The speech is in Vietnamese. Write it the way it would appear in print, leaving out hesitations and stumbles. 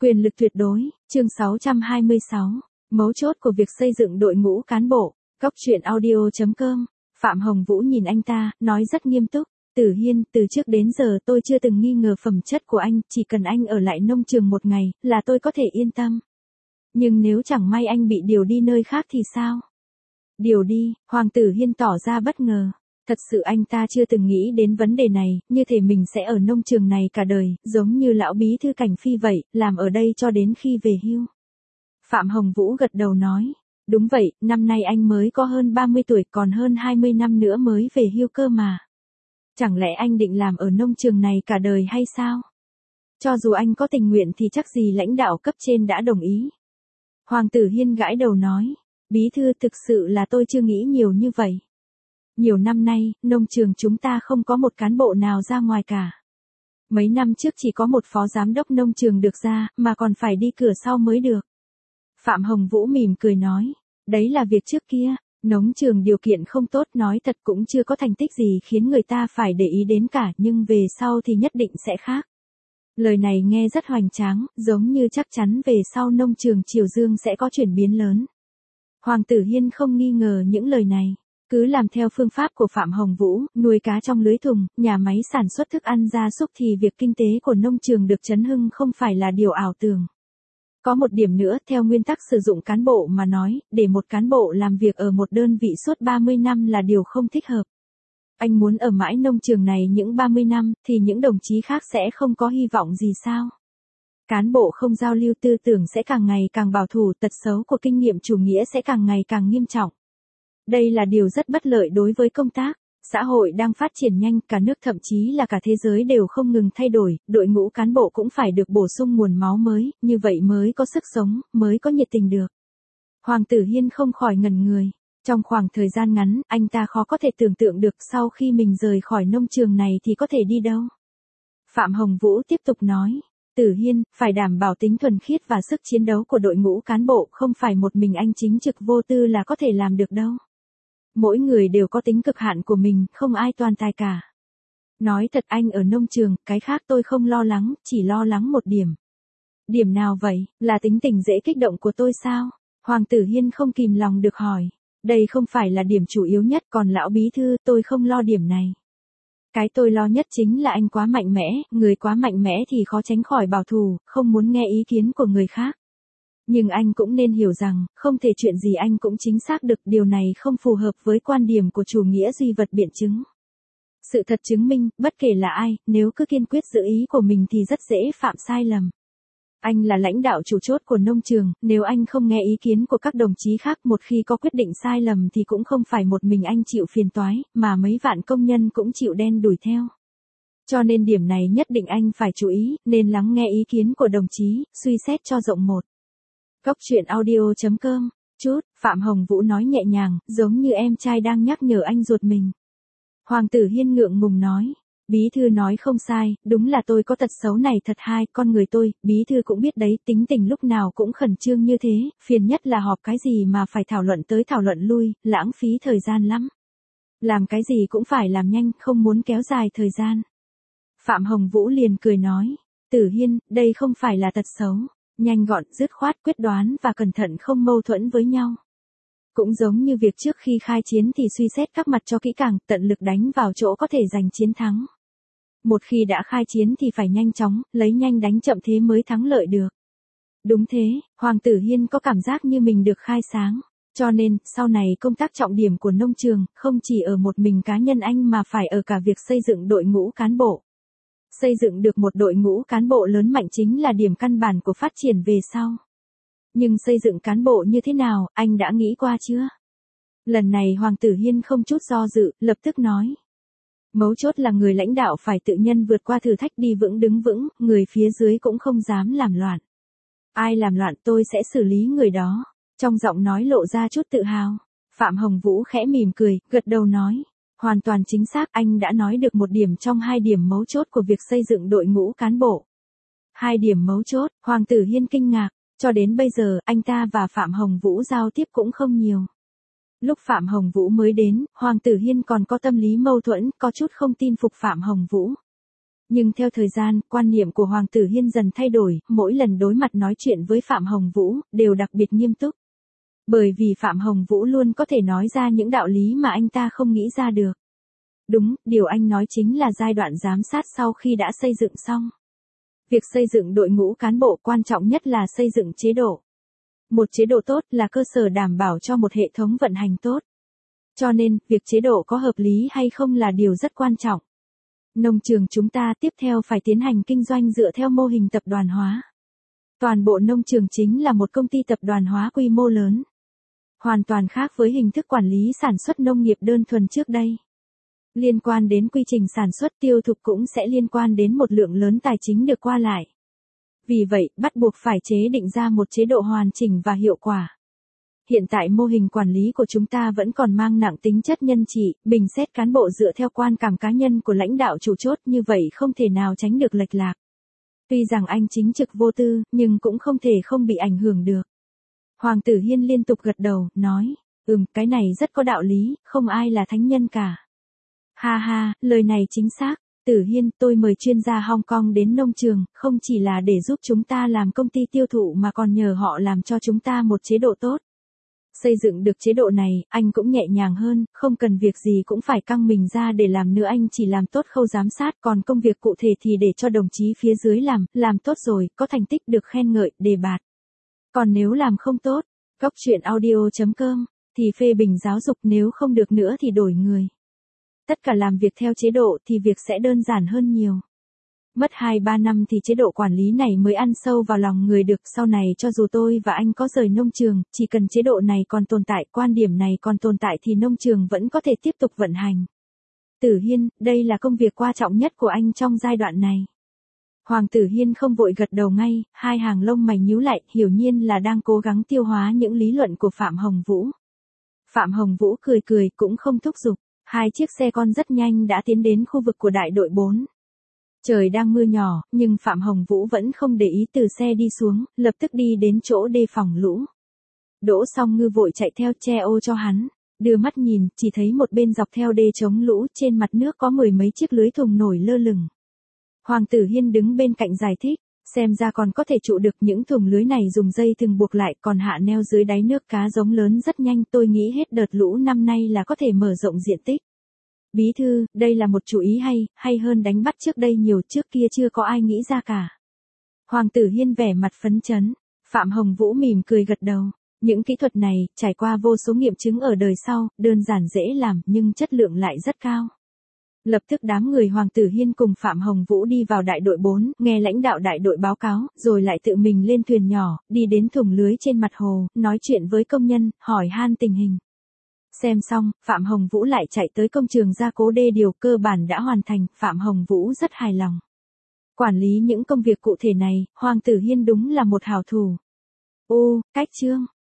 Quyền lực tuyệt đối, chương 626. Mấu chốt của việc xây dựng đội ngũ cán bộ. Góc truyện audio.com. Phạm Hồng Vũ nhìn anh ta, nói rất nghiêm túc. Tử Hiên, từ trước đến giờ tôi chưa từng nghi ngờ phẩm chất của anh, chỉ cần anh ở lại nông trường một ngày, là tôi có thể yên tâm. Nhưng nếu chẳng may anh bị điều đi nơi khác thì sao? Điều đi, Hoàng Tử Hiên tỏ ra bất ngờ. Thật sự anh ta chưa từng nghĩ đến vấn đề này, như thể mình sẽ ở nông trường này cả đời, giống như lão bí thư Cảnh Phi vậy, làm ở đây cho đến khi về hưu. Phạm Hồng Vũ gật đầu nói, đúng vậy, năm nay anh mới có hơn 30 tuổi, còn hơn 20 năm nữa mới về hưu cơ mà. Chẳng lẽ anh định làm ở nông trường này cả đời hay sao? Cho dù anh có tình nguyện thì chắc gì lãnh đạo cấp trên đã đồng ý. Hoàng Tử Hiên gãi đầu nói, bí thư, thực sự là tôi chưa nghĩ nhiều như vậy. Nhiều năm nay, nông trường chúng ta không có một cán bộ nào ra ngoài cả. Mấy năm trước chỉ có một phó giám đốc nông trường được ra, mà còn phải đi cửa sau mới được. Phạm Hồng Vũ mỉm cười nói, đấy là việc trước kia, nông trường điều kiện không tốt, nói thật cũng chưa có thành tích gì khiến người ta phải để ý đến cả, nhưng về sau thì nhất định sẽ khác. Lời này nghe rất hoành tráng, giống như chắc chắn về sau nông trường Triều Dương sẽ có chuyển biến lớn. Hoàng Tử Hiên không nghi ngờ những lời này. Cứ làm theo phương pháp của Phạm Hồng Vũ, nuôi cá trong lưới thùng, nhà máy sản xuất thức ăn gia súc thì việc kinh tế của nông trường được chấn hưng không phải là điều ảo tưởng. Có một điểm nữa, theo nguyên tắc sử dụng cán bộ mà nói, để một cán bộ làm việc ở một đơn vị suốt 30 năm là điều không thích hợp. Anh muốn ở mãi nông trường này những 30 năm, thì những đồng chí khác sẽ không có hy vọng gì sao? Cán bộ không giao lưu tư tưởng sẽ càng ngày càng bảo thủ, tật xấu của kinh nghiệm chủ nghĩa sẽ càng ngày càng nghiêm trọng. Đây là điều rất bất lợi đối với công tác. Xã hội đang phát triển nhanh, cả nước thậm chí là cả thế giới đều không ngừng thay đổi, đội ngũ cán bộ cũng phải được bổ sung nguồn máu mới, như vậy mới có sức sống, mới có nhiệt tình được. Hoàng Tử Hiên không khỏi ngẩn người. Trong khoảng thời gian ngắn, anh ta khó có thể tưởng tượng được sau khi mình rời khỏi nông trường này thì có thể đi đâu. Phạm Hồng Vũ tiếp tục nói, Tử Hiên, phải đảm bảo tính thuần khiết và sức chiến đấu của đội ngũ cán bộ, không phải một mình anh chính trực vô tư là có thể làm được đâu. Mỗi người đều có tính cực hạn của mình, không ai toàn tài cả. Nói thật, anh ở nông trường, cái khác tôi không lo lắng, chỉ lo lắng một điểm. Điểm nào vậy, là tính tình dễ kích động của tôi sao? Hoàng Tử Hiên không kìm lòng được hỏi. Đây không phải là điểm chủ yếu nhất, còn lão bí thư, tôi không lo điểm này. Cái tôi lo nhất chính là anh quá mạnh mẽ, người quá mạnh mẽ thì khó tránh khỏi bảo thủ, không muốn nghe ý kiến của người khác. Nhưng anh cũng nên hiểu rằng, không thể chuyện gì anh cũng chính xác được, điều này không phù hợp với quan điểm của chủ nghĩa duy vật biện chứng. Sự thật chứng minh, bất kể là ai, nếu cứ kiên quyết giữ ý của mình thì rất dễ phạm sai lầm. Anh là lãnh đạo chủ chốt của nông trường, nếu anh không nghe ý kiến của các đồng chí khác, một khi có quyết định sai lầm thì cũng không phải một mình anh chịu phiền toái, mà mấy vạn công nhân cũng chịu đen đuổi theo. Cho nên điểm này nhất định anh phải chú ý, nên lắng nghe ý kiến của đồng chí, suy xét cho rộng một. Góc truyện audio.com. Phạm Hồng Vũ nói nhẹ nhàng, giống như em trai đang nhắc nhở anh ruột mình. Hoàng Tử Hiên ngượng ngùng nói, bí thư nói không sai, đúng là tôi có tật xấu này thật hai, con người tôi, bí thư cũng biết đấy, tính tình lúc nào cũng khẩn trương như thế, phiền nhất là họp cái gì mà phải thảo luận tới thảo luận lui, lãng phí thời gian lắm. Làm cái gì cũng phải làm nhanh, không muốn kéo dài thời gian. Phạm Hồng Vũ liền cười nói, Tử Hiên, đây không phải là tật xấu. Nhanh gọn, dứt khoát, quyết đoán và cẩn thận không mâu thuẫn với nhau. Cũng giống như việc trước khi khai chiến thì suy xét các mặt cho kỹ càng, tận lực đánh vào chỗ có thể giành chiến thắng. Một khi đã khai chiến thì phải nhanh chóng, lấy nhanh đánh chậm thế mới thắng lợi được. Đúng thế, Hoàng Tử Hiên có cảm giác như mình được khai sáng. Cho nên, sau này công tác trọng điểm của nông trường, không chỉ ở một mình cá nhân anh mà phải ở cả việc xây dựng đội ngũ cán bộ. Xây dựng được một đội ngũ cán bộ lớn mạnh chính là điểm căn bản của phát triển về sau. Nhưng xây dựng cán bộ như thế nào, anh đã nghĩ qua chưa? Lần này Hoàng Tử Hiên không chút do dự, lập tức nói. Mấu chốt là người lãnh đạo phải tự nhân vượt qua thử thách, đi vững đứng vững, người phía dưới cũng không dám làm loạn. Ai làm loạn tôi sẽ xử lý người đó. Trong giọng nói lộ ra chút tự hào. Phạm Hồng Vũ khẽ mỉm cười, gật đầu nói. Hoàn toàn chính xác, anh đã nói được một điểm trong hai điểm mấu chốt của việc xây dựng đội ngũ cán bộ. Hai điểm mấu chốt, Hoàng Tử Hiên kinh ngạc, cho đến bây giờ, anh ta và Phạm Hồng Vũ giao tiếp cũng không nhiều. Lúc Phạm Hồng Vũ mới đến, Hoàng Tử Hiên còn có tâm lý mâu thuẫn, có chút không tin phục Phạm Hồng Vũ. Nhưng theo thời gian, quan niệm của Hoàng tử Hiên dần thay đổi, mỗi lần đối mặt nói chuyện với Phạm Hồng Vũ, đều đặc biệt nghiêm túc. Bởi vì Phạm Hồng Vũ luôn có thể nói ra những đạo lý mà anh ta không nghĩ ra được. Đúng, điều anh nói chính là giai đoạn giám sát sau khi đã xây dựng xong. Việc xây dựng đội ngũ cán bộ quan trọng nhất là xây dựng chế độ. Một chế độ tốt là cơ sở đảm bảo cho một hệ thống vận hành tốt. Cho nên, việc chế độ có hợp lý hay không là điều rất quan trọng. Nông trường chúng ta tiếp theo phải tiến hành kinh doanh dựa theo mô hình tập đoàn hóa. Toàn bộ nông trường chính là một công ty tập đoàn hóa quy mô lớn. Hoàn toàn khác với hình thức quản lý sản xuất nông nghiệp đơn thuần trước đây. Liên quan đến quy trình sản xuất tiêu thụ cũng sẽ liên quan đến một lượng lớn tài chính được qua lại. Vì vậy, bắt buộc phải chế định ra một chế độ hoàn chỉnh và hiệu quả. Hiện tại mô hình quản lý của chúng ta vẫn còn mang nặng tính chất nhân trị, bình xét cán bộ dựa theo quan cảm cá nhân của lãnh đạo chủ chốt, như vậy không thể nào tránh được lệch lạc. Tuy rằng anh chính trực vô tư, nhưng cũng không thể không bị ảnh hưởng được. Hoàng tử Hiên liên tục gật đầu, nói, cái này rất có đạo lý, không ai là thánh nhân cả. Ha ha, lời này chính xác. Tử Hiên, tôi mời chuyên gia Hong Kong đến nông trường, không chỉ là để giúp chúng ta làm công ty tiêu thụ mà còn nhờ họ làm cho chúng ta một chế độ tốt. Xây dựng được chế độ này, anh cũng nhẹ nhàng hơn, không cần việc gì cũng phải căng mình ra để làm nữa, anh chỉ làm tốt khâu giám sát, còn công việc cụ thể thì để cho đồng chí phía dưới làm tốt rồi, có thành tích được khen ngợi, đề bạt. Còn nếu làm không tốt, góc chuyện audio.com, thì phê bình giáo dục, nếu không được nữa thì đổi người. Tất cả làm việc theo chế độ thì việc sẽ đơn giản hơn nhiều. Mất 2-3 năm thì chế độ quản lý này mới ăn sâu vào lòng người được, sau này cho dù tôi và anh có rời nông trường, chỉ cần chế độ này còn tồn tại, quan điểm này còn tồn tại thì nông trường vẫn có thể tiếp tục vận hành. Tử Hiên, đây là công việc quan trọng nhất của anh trong giai đoạn này. Hoàng tử Hiên không vội gật đầu ngay, hai hàng lông mày nhíu lại, hiển nhiên là đang cố gắng tiêu hóa những lý luận của Phạm Hồng Vũ. Phạm Hồng Vũ cười cười cũng không thúc giục. Hai chiếc xe con rất nhanh đã tiến đến khu vực của đại đội 4. Trời đang mưa nhỏ, nhưng Phạm Hồng Vũ vẫn không để ý, từ xe đi xuống, lập tức đi đến chỗ đê phòng lũ. Đỗ Song Ngư vội chạy theo che ô cho hắn, đưa mắt nhìn, chỉ thấy một bên dọc theo đê chống lũ trên mặt nước có 10 mấy chiếc lưới thùng nổi lơ lửng. Hoàng tử Hiên đứng bên cạnh giải thích, xem ra còn có thể trụ được, những thùng lưới này dùng dây thừng buộc lại, còn hạ neo dưới đáy nước cá giống lớn rất nhanh, tôi nghĩ hết đợt lũ năm nay là có thể mở rộng diện tích. Bí thư, đây là một chủ ý hay hơn đánh bắt trước đây nhiều, trước kia chưa có ai nghĩ ra cả. Hoàng tử Hiên vẻ mặt phấn chấn, Phạm Hồng Vũ mỉm cười gật đầu. Những kỹ thuật này, trải qua vô số nghiệm chứng ở đời sau, đơn giản dễ làm nhưng chất lượng lại rất cao. Lập tức đám người Hoàng tử Hiên cùng Phạm Hồng Vũ đi vào đại đội 4, nghe lãnh đạo đại đội báo cáo, rồi lại tự mình lên thuyền nhỏ, đi đến thùng lưới trên mặt hồ, nói chuyện với công nhân, hỏi han tình hình. Xem xong, Phạm Hồng Vũ lại chạy tới công trường gia cố đê điều, cơ bản đã hoàn thành, Phạm Hồng Vũ rất hài lòng. Quản lý những công việc cụ thể này, Hoàng tử Hiên đúng là một hảo thủ. Cách chương